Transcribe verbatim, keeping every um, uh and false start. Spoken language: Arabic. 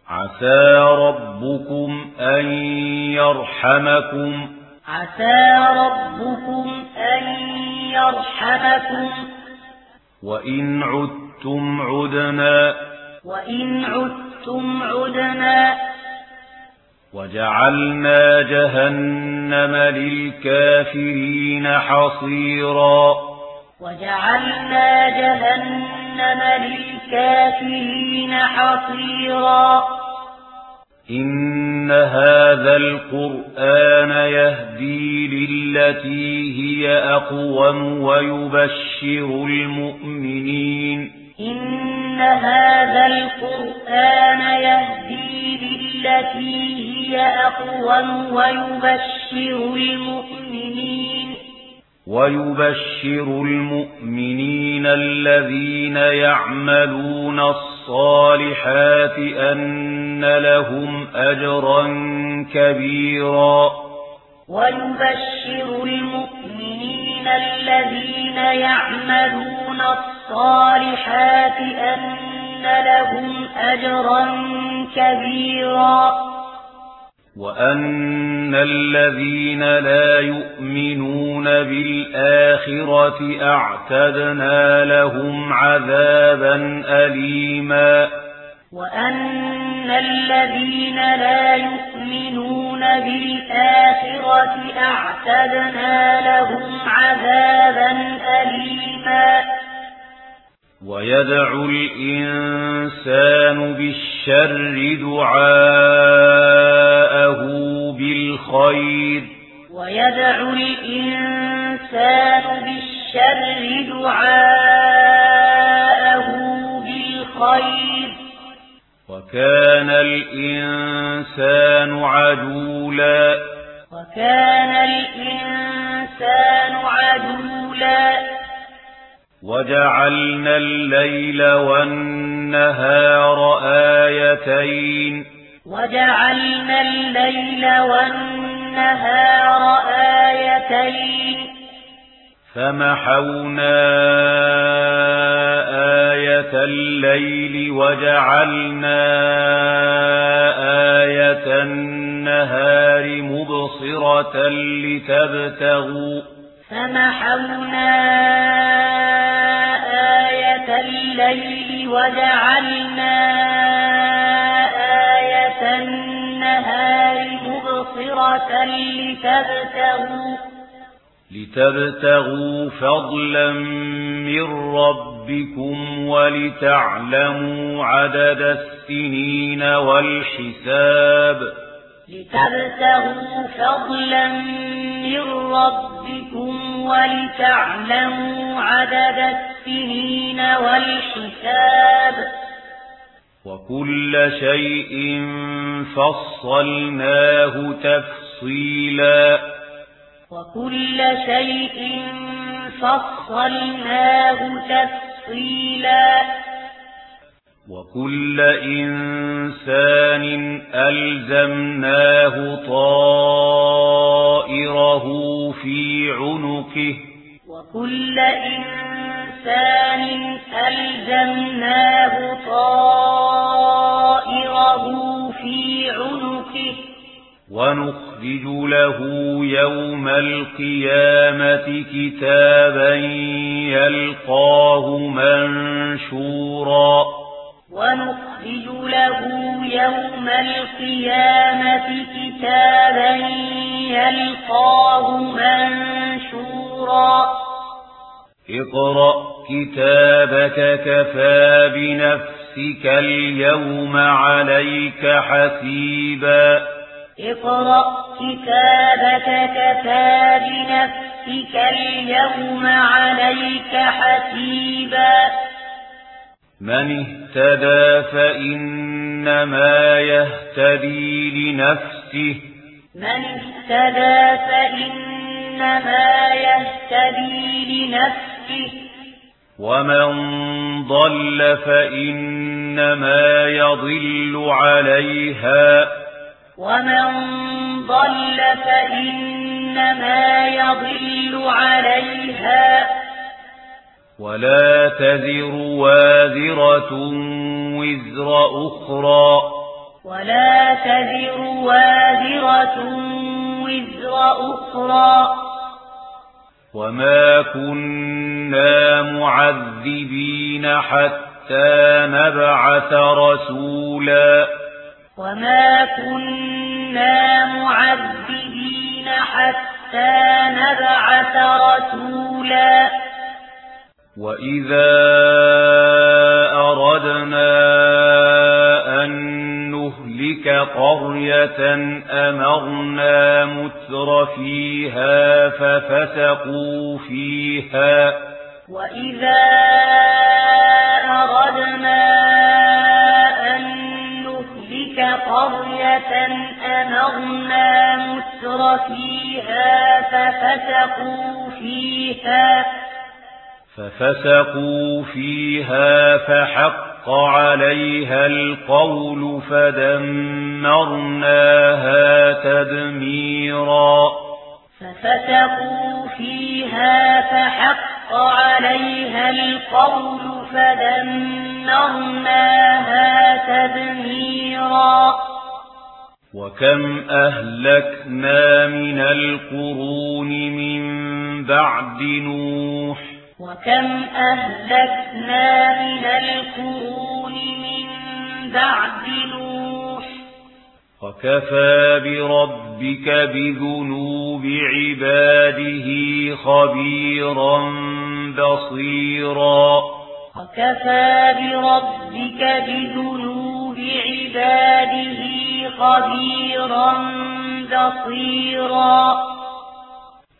عسى ربكم أن يرحمكم عسى ربكم أن يرحمكم وإن عدتم عدنا وإن عدتم عدنا وجعلنا جهنم للكافرين حصيرا وجعلنا جهنم للكافرين حصيرا إن هذا القرآن يهدي للتي هي أقوم ويبشر المؤمنين إن هذا القرآن يهدي للتي هي أقوم ويبشر المؤمنين ويبشر المؤمنين الذين يعملون الصالحات أن لهم أجرا كبيرا ويبشر المؤمنين الذين يعملون الصالحات أن لهم أجرا كبيرا وأن الذين لا يؤمنون بالآخرة أعتدنا لهم عذابا أليما وأن الذين لا يؤمنون بالآخرة أعتدنا لهم عذابا أليما ويدعو الإنسان بالشر دعاءه بالخير ويدعو الإنسان بالشر دعاءه بالخير وكان الإنسان عجولا وكان الإنسان عجولا وجعلنا الليل والنهار آيتين وجعلنا الليل والنهار آيتين فمحونا آية الليل وجعلنا آية النهار مبصرة لتبتغوا فمحونا آية الليل وجعلنا آية النهار مبصرة لتبتغوا لتبتغوا فضلا من ربكم ولتعلموا عدد السنين والحساب لتبتغوا فضلا من ربكم ولتعلموا عدد السنين والحساب وكل شيء فصلناه تفصيلا وكل شيء فصلناه تفصيلا وكل إنسان ألزمناه طائره في عنقه وكل إنسان ألزمناه طائره في عنقه ونخرج له يوم القيامة كتابا يلقاه منشورا ونخرج له يوم القيامة كتابا يلقاه منشورا اقرأ كتابك كفى بنفسك اليوم عليك حسيبا اقرأ كتابك كفى بنفسك اليوم عليك حسيبا من اهتدى فإنما يهتدي لنفسه من اهتدى فإنما يهتدي لنفسه ومن ضل فإنما يضل عليها ومن ضل فإنما يضل عليها ولا تزر وازرة وزر أخرى تزر وازرة وزر أخرى وما كنا معذبين حتى نبعث رسولا وما كنا معذبين حتى نبعث رسولا وإذا أردنا أن نهلك قرية أمرنا متر فيها ففسقوا فيها وإذا أردنا أن نهلك قرية أمرنا متر فيها ففسقوا فيها ففسقوا فيها فحق عليها القول فدمرناها تدميرا ففسقوا فيها فحق عليها القول فدمرناها تدميرا وكم أهلكنا من القرون من بعد نوح وكم أهلكنا من القرون من بعد نوح وكفى بربك بذنوب عباده خبيرا بصيرا وكفى بربك بذنوب عباده خبيرا بصيرا